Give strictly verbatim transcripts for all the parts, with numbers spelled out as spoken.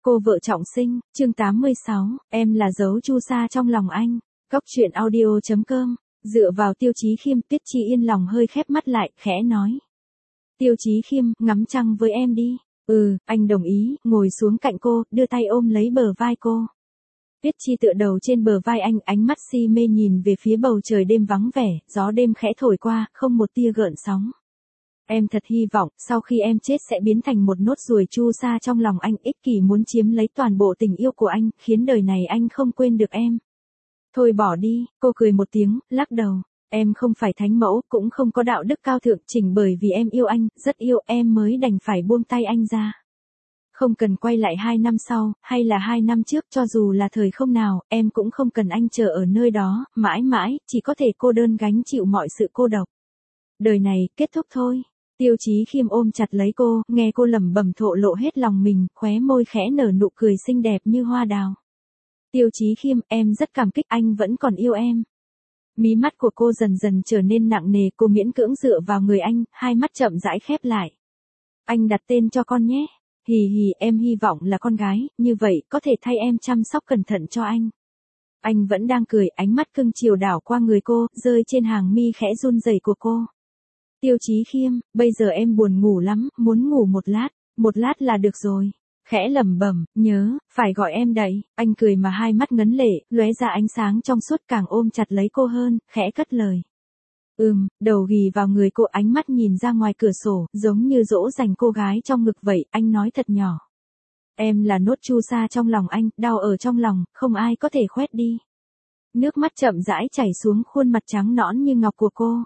Cô vợ trọng sinh, chương tám mươi sáu, em là dấu chu sa trong lòng anh. Cóc truyện audio chấm com, dựa vào Tiêu Chí Khiêm, Tuyết Chi yên lòng hơi khép mắt lại, khẽ nói. Tiêu Chí Khiêm, ngắm trăng với em đi. Ừ, anh đồng ý, ngồi xuống cạnh cô, đưa tay ôm lấy bờ vai cô. Tuyết Chi tựa đầu trên bờ vai anh, ánh mắt si mê nhìn về phía bầu trời đêm vắng vẻ, gió đêm khẽ thổi qua, không một tia gợn sóng. Em thật hy vọng, sau khi em chết sẽ biến thành một nốt ruồi chu sa trong lòng anh, ích kỷ muốn chiếm lấy toàn bộ tình yêu của anh, khiến đời này anh không quên được em. Thôi bỏ đi, cô cười một tiếng, lắc đầu. Em không phải thánh mẫu, cũng không có đạo đức cao thượng, chỉnh bởi vì em yêu anh, rất yêu em mới đành phải buông tay anh ra. Không cần quay lại hai năm sau, hay là hai năm trước, cho dù là thời không nào, em cũng không cần anh chờ ở nơi đó, mãi mãi, chỉ có thể cô đơn gánh chịu mọi sự cô độc. Đời này, kết thúc thôi. Tiêu Chí Khiêm ôm chặt lấy cô, nghe cô lẩm bẩm thổ lộ hết lòng mình, khóe môi khẽ nở nụ cười xinh đẹp như hoa đào. Tiêu Chí Khiêm, em rất cảm kích anh vẫn còn yêu em. Mí mắt của cô dần dần trở nên nặng nề, cô miễn cưỡng dựa vào người anh, hai mắt chậm rãi khép lại. Anh đặt tên cho con nhé. Hì hì, em hy vọng là con gái, như vậy có thể thay em chăm sóc cẩn thận cho anh. Anh vẫn đang cười, ánh mắt cưng chiều đảo qua người cô, rơi trên hàng mi khẽ run rẩy của cô. Tiêu Chí Khiêm, bây giờ em buồn ngủ lắm, muốn ngủ một lát, một lát là được rồi. Khẽ lẩm bẩm, nhớ, phải gọi em đậy. Anh cười mà hai mắt ngấn lệ, lóe ra ánh sáng trong suốt, càng ôm chặt lấy cô hơn, khẽ cất lời. Ừm, đầu ghì vào người cô, ánh mắt nhìn ra ngoài cửa sổ, giống như dỗ dành cô gái trong ngực vậy, anh nói thật nhỏ. Em là nốt chu sa trong lòng anh, đau ở trong lòng, không ai có thể khoét đi. Nước mắt chậm rãi chảy xuống khuôn mặt trắng nõn như ngọc của cô.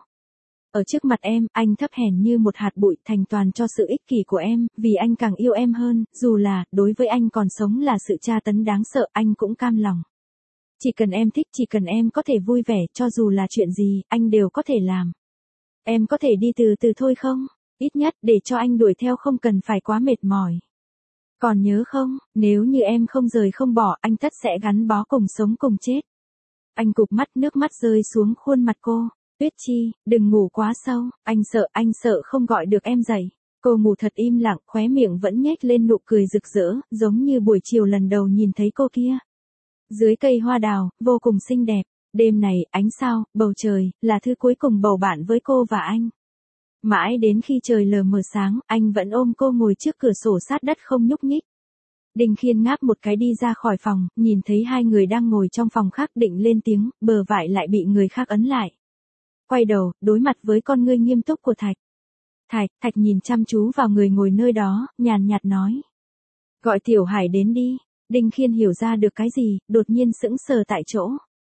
Ở trước mặt em, anh thấp hèn như một hạt bụi, thành toàn cho sự ích kỷ của em, vì anh càng yêu em hơn, dù là, đối với anh còn sống là sự tra tấn đáng sợ, anh cũng cam lòng. Chỉ cần em thích, chỉ cần em có thể vui vẻ, cho dù là chuyện gì, anh đều có thể làm. Em có thể đi từ từ thôi không? Ít nhất, để cho anh đuổi theo không cần phải quá mệt mỏi. Còn nhớ không, nếu như em không rời không bỏ, anh tất sẽ gắn bó cùng sống cùng chết. Anh cụp mắt, nước mắt rơi xuống khuôn mặt cô. Tuyết Chi, đừng ngủ quá sâu, anh sợ, anh sợ không gọi được em dậy. Cô ngủ thật im lặng, khóe miệng vẫn nhếch lên nụ cười rực rỡ, giống như buổi chiều lần đầu nhìn thấy cô kia. Dưới cây hoa đào, vô cùng xinh đẹp, đêm này, ánh sao, bầu trời, là thứ cuối cùng bầu bạn với cô và anh. Mãi đến khi trời lờ mờ sáng, anh vẫn ôm cô ngồi trước cửa sổ sát đất không nhúc nhích. Đinh Khiên ngáp một cái đi ra khỏi phòng, nhìn thấy hai người đang ngồi trong phòng khác định lên tiếng, bờ vải lại bị người khác ấn lại. Quay đầu, đối mặt với con ngươi nghiêm túc của Thạch. Thạch, Thạch nhìn chăm chú vào người ngồi nơi đó, nhàn nhạt nói. Gọi Tiểu Hải đến đi. Đinh Khiên hiểu ra được cái gì, đột nhiên sững sờ tại chỗ.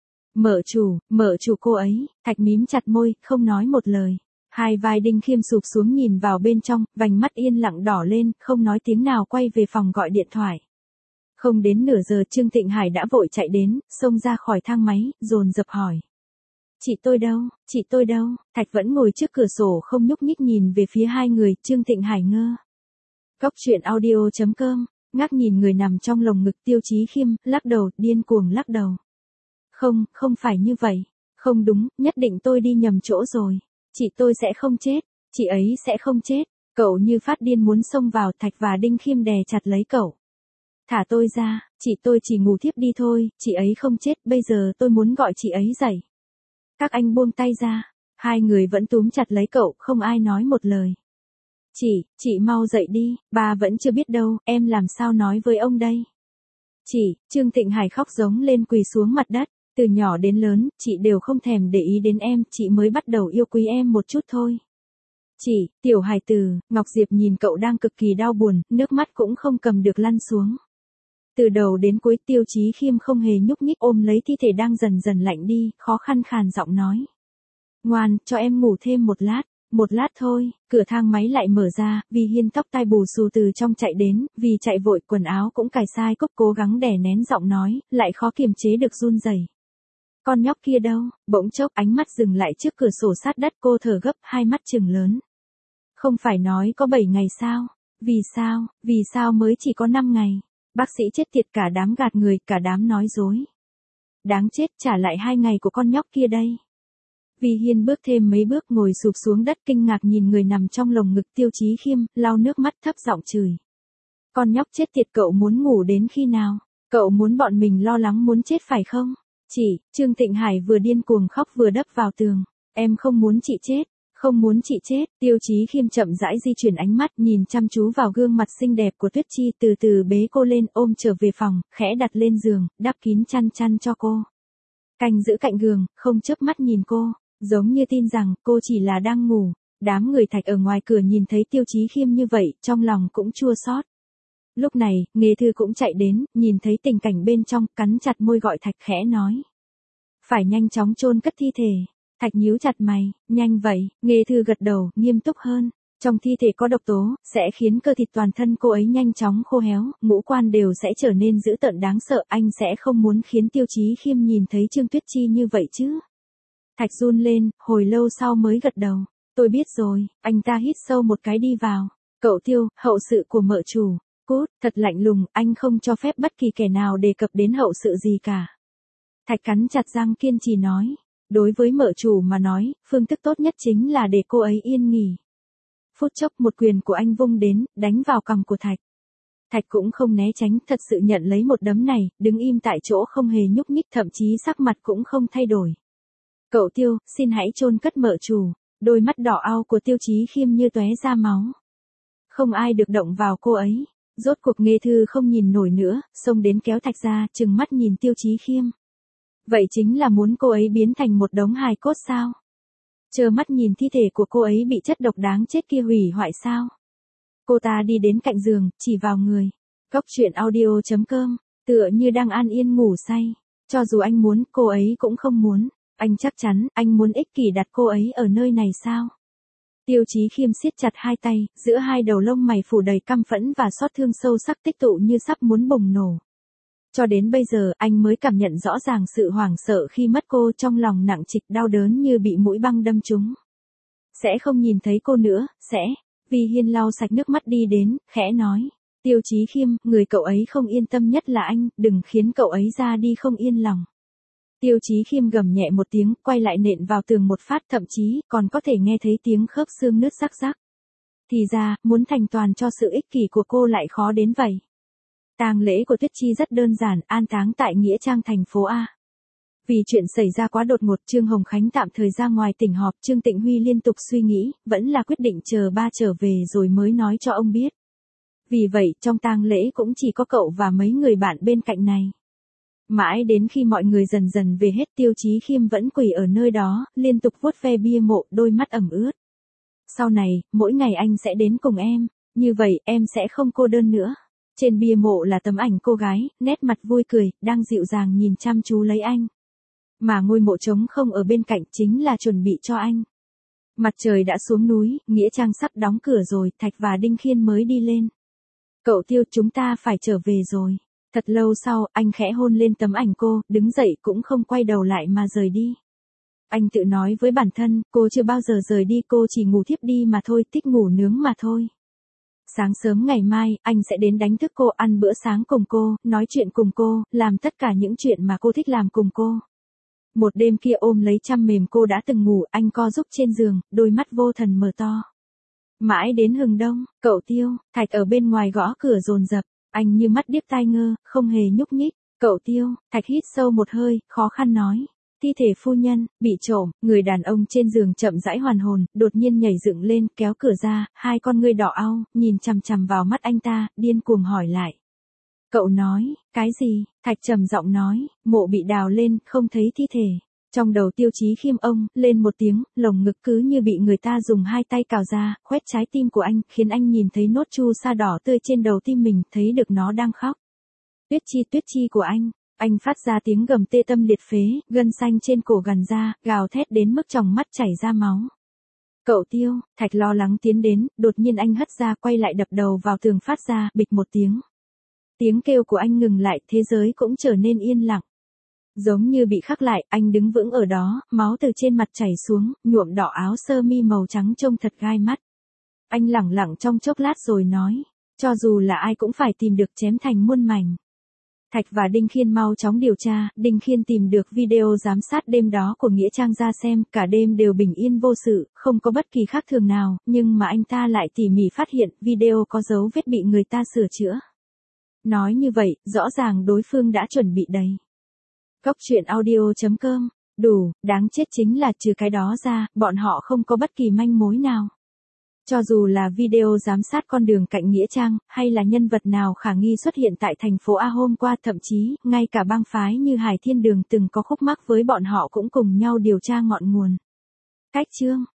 Mở chủ, mở chủ cô ấy. Thạch mím chặt môi, không nói một lời. Hai vai Đinh Khiêm sụp xuống nhìn vào bên trong, vành mắt yên lặng đỏ lên, không nói tiếng nào quay về phòng gọi điện thoại. Không đến nửa giờ Trương Thịnh Hải đã vội chạy đến, xông ra khỏi thang máy, dồn dập hỏi. Chị tôi đâu, chị tôi đâu? Thạch vẫn ngồi trước cửa sổ không nhúc nhích nhìn về phía hai người, Trương Thịnh Hải ngơ. Cóc truyện audio chấm com, ngác nhìn người nằm trong lồng ngực Tiêu Chí Khiêm, lắc đầu, điên cuồng lắc đầu. Không, không phải như vậy. Không đúng, nhất định tôi đi nhầm chỗ rồi. Chị tôi sẽ không chết, chị ấy sẽ không chết. Cậu như phát điên muốn xông vào, Thạch và Đinh Khiêm đè chặt lấy cậu. Thả tôi ra, chị tôi chỉ ngủ thiếp đi thôi, chị ấy không chết, bây giờ tôi muốn gọi chị ấy dậy. Các anh buông tay ra, hai người vẫn túm chặt lấy cậu, không ai nói một lời. Chị, chị mau dậy đi, bà vẫn chưa biết đâu, em làm sao nói với ông đây? Chị, Trương Thịnh Hải khóc giống lên quỳ xuống mặt đất, từ nhỏ đến lớn, chị đều không thèm để ý đến em, chị mới bắt đầu yêu quý em một chút thôi. Chị, Tiểu Hải tử, Ngọc Diệp nhìn cậu đang cực kỳ đau buồn, nước mắt cũng không cầm được lăn xuống. Từ đầu đến cuối Tiêu Chí Khiêm không hề nhúc nhích ôm lấy thi thể đang dần dần lạnh đi, khó khăn khàn giọng nói. Ngoan, cho em ngủ thêm một lát, một lát thôi, cửa thang máy lại mở ra, Vi Hiên tóc tai bù xù từ trong chạy đến, vì chạy vội quần áo cũng cài sai cúc cố gắng đè nén giọng nói, lại khó kiềm chế được run rẩy. Con nhóc kia đâu, bỗng chốc ánh mắt dừng lại trước cửa sổ sát đất cô thở gấp, hai mắt trừng lớn. Không phải nói có bảy ngày sao, vì sao, vì sao mới chỉ có năm ngày. Bác sĩ chết tiệt cả đám gạt người, cả đám nói dối. Đáng chết, trả lại hai ngày của con nhóc kia đây. Vi Hiên bước thêm mấy bước ngồi sụp xuống đất kinh ngạc nhìn người nằm trong lồng ngực Tiêu Chí Khiêm, lau nước mắt thấp giọng chửi. Con nhóc chết tiệt, cậu muốn ngủ đến khi nào? Cậu muốn bọn mình lo lắng muốn chết phải không? Chị, Trương Tịnh Hải vừa điên cuồng khóc vừa đập vào tường. Em không muốn chị chết, không muốn chị chết. Tiêu Chí Khiêm chậm rãi di chuyển ánh mắt nhìn chăm chú vào gương mặt xinh đẹp của Tuyết Chi, từ từ bế cô lên ôm trở về phòng, khẽ đặt lên giường, đắp kín chăn chăn cho cô. Canh giữ cạnh giường, không chớp mắt nhìn cô, giống như tin rằng cô chỉ là đang ngủ. Đám người Thạch ở ngoài cửa nhìn thấy Tiêu Chí Khiêm như vậy, trong lòng cũng chua xót. Lúc này, Nghê Thư cũng chạy đến, nhìn thấy tình cảnh bên trong, cắn chặt môi gọi Thạch khẽ nói. Phải nhanh chóng chôn cất thi thể. Thạch nhíu chặt mày, nhanh vậy. Nghê Thư gật đầu, nghiêm túc hơn. Trong thi thể có độc tố, sẽ khiến cơ thịt toàn thân cô ấy nhanh chóng khô héo, ngũ quan đều sẽ trở nên dữ tợn đáng sợ. Anh sẽ không muốn khiến Tiêu Chí Khiêm nhìn thấy Trương Tuyết Chi như vậy chứ. Thạch run lên, hồi lâu sau mới gật đầu. Tôi biết rồi. Anh ta hít sâu một cái đi vào. Cậu Tiêu, hậu sự của mợ chủ. Cút, thật lạnh lùng, anh không cho phép bất kỳ kẻ nào đề cập đến hậu sự gì cả. Thạch cắn chặt răng kiên trì nói. Đối với mợ chủ mà nói, phương thức tốt nhất chính là để cô ấy yên nghỉ. Phút chốc một quyền của anh vung đến, đánh vào cằm của Thạch. Thạch cũng không né tránh, thật sự nhận lấy một đấm này, đứng im tại chỗ không hề nhúc nhích, thậm chí sắc mặt cũng không thay đổi. Cậu Tiêu, xin hãy chôn cất mợ chủ. Đôi mắt đỏ ao của Tiêu Chí Khiêm như tóe ra máu. Không ai được động vào cô ấy. Rốt cuộc Nghê Thư không nhìn nổi nữa, xông đến kéo Thạch ra, trừng mắt nhìn Tiêu Chí Khiêm. Vậy chính là muốn cô ấy biến thành một đống hài cốt sao? Trơ mắt nhìn thi thể của cô ấy bị chất độc đáng chết kia hủy hoại sao? Cô ta đi đến cạnh giường, chỉ vào người. Góc truyện audio chấm com, tựa như đang an yên ngủ say. Cho dù anh muốn, cô ấy cũng không muốn. Anh chắc chắn, anh muốn ích kỷ đặt cô ấy ở nơi này sao? Tiêu Chí Khiêm siết chặt hai tay, giữa hai đầu lông mày phủ đầy căm phẫn và xót thương sâu sắc tích tụ như sắp muốn bùng nổ. Cho đến bây giờ, anh mới cảm nhận rõ ràng sự hoảng sợ khi mất cô, trong lòng nặng trịch đau đớn như bị mũi băng đâm trúng. Sẽ không nhìn thấy cô nữa, sẽ. Vi Hiên lau sạch nước mắt đi đến, khẽ nói. Tiêu Chí Khiêm, người cậu ấy không yên tâm nhất là anh, đừng khiến cậu ấy ra đi không yên lòng. Tiêu Chí Khiêm gầm nhẹ một tiếng, quay lại nện vào tường một phát, thậm chí còn có thể nghe thấy tiếng khớp xương nứt rắc rắc. Thì ra, muốn thành toàn cho sự ích kỷ của cô lại khó đến vậy. Tang lễ của Tuyết Chi rất đơn giản, an táng tại nghĩa trang thành phố A. Vì chuyện xảy ra quá đột ngột, Trương Hồng Khánh tạm thời ra ngoài tỉnh họp, Trương Tịnh Huy liên tục suy nghĩ, vẫn là quyết định chờ ba trở về rồi mới nói cho ông biết. Vì vậy, trong tang lễ cũng chỉ có cậu và mấy người bạn bên cạnh này. Mãi đến khi mọi người dần dần về hết, Tiêu Chí Khiêm vẫn quỳ ở nơi đó, liên tục vuốt ve bia mộ, đôi mắt ẩm ướt. Sau này, mỗi ngày anh sẽ đến cùng em, như vậy em sẽ không cô đơn nữa. Trên bia mộ là tấm ảnh cô gái, nét mặt vui cười, đang dịu dàng nhìn chăm chú lấy anh. Mà ngôi mộ trống không ở bên cạnh chính là chuẩn bị cho anh. Mặt trời đã xuống núi, nghĩa trang sắp đóng cửa rồi, Thạch và Đinh Khiên mới đi lên. Cậu Tiêu, chúng ta phải trở về rồi. Thật lâu sau, anh khẽ hôn lên tấm ảnh cô, đứng dậy cũng không quay đầu lại mà rời đi. Anh tự nói với bản thân, cô chưa bao giờ rời đi, cô chỉ ngủ thiếp đi mà thôi, thích ngủ nướng mà thôi. Sáng sớm ngày mai, anh sẽ đến đánh thức cô, ăn bữa sáng cùng cô, nói chuyện cùng cô, làm tất cả những chuyện mà cô thích làm cùng cô. Một đêm kia ôm lấy chăn mềm cô đã từng ngủ, anh co rúm trên giường, đôi mắt vô thần mở to. Mãi đến hừng đông, cậu Tiêu, Thạch ở bên ngoài gõ cửa dồn dập, anh như mắt điếc tai ngơ, không hề nhúc nhích. Cậu Tiêu, Thạch hít sâu một hơi, khó khăn nói. Thi thể phu nhân, bị trộm, người đàn ông trên giường chậm rãi hoàn hồn, đột nhiên nhảy dựng lên, kéo cửa ra, hai con ngươi đỏ au, nhìn chằm chằm vào mắt anh ta, điên cuồng hỏi lại. Cậu nói, cái gì? Thạch trầm giọng nói, mộ bị đào lên, không thấy thi thể. Trong đầu Tiêu Chí Khiêm ông, lên một tiếng, lồng ngực cứ như bị người ta dùng hai tay cào ra, khoét trái tim của anh, khiến anh nhìn thấy nốt chu sa đỏ tươi trên đầu tim mình, thấy được nó đang khóc. Tuyết Chi, Tuyết Chi của anh. Anh phát ra tiếng gầm tê tâm liệt phế, gân xanh trên cổ gằn ra, gào thét đến mức tròng mắt chảy ra máu. Cậu Tiêu, Thạch lo lắng tiến đến, đột nhiên anh hất ra, quay lại đập đầu vào tường, phát ra, bịch một tiếng. Tiếng kêu của anh ngừng lại, thế giới cũng trở nên yên lặng. Giống như bị khắc lại, anh đứng vững ở đó, máu từ trên mặt chảy xuống, nhuộm đỏ áo sơ mi màu trắng trông thật gai mắt. Anh lẳng lặng trong chốc lát rồi nói, cho dù là ai cũng phải tìm được chém thành muôn mảnh. Thạch và Đinh Khiên mau chóng điều tra, Đinh Khiên tìm được video giám sát đêm đó của Nghĩa Trang ra xem, cả đêm đều bình yên vô sự, không có bất kỳ khác thường nào, nhưng mà anh ta lại tỉ mỉ phát hiện video có dấu vết bị người ta sửa chữa. Nói như vậy, rõ ràng đối phương đã chuẩn bị đầy. Cốc truyện audio chấm com, đủ, đáng chết chính là trừ cái đó ra, bọn họ không có bất kỳ manh mối nào. Cho dù là video giám sát con đường cạnh Nghĩa Trang, hay là nhân vật nào khả nghi xuất hiện tại thành phố A hôm qua, thậm chí, ngay cả bang phái như Hải Thiên Đường từng có khúc mắc với bọn họ cũng cùng nhau điều tra ngọn nguồn. Cách chương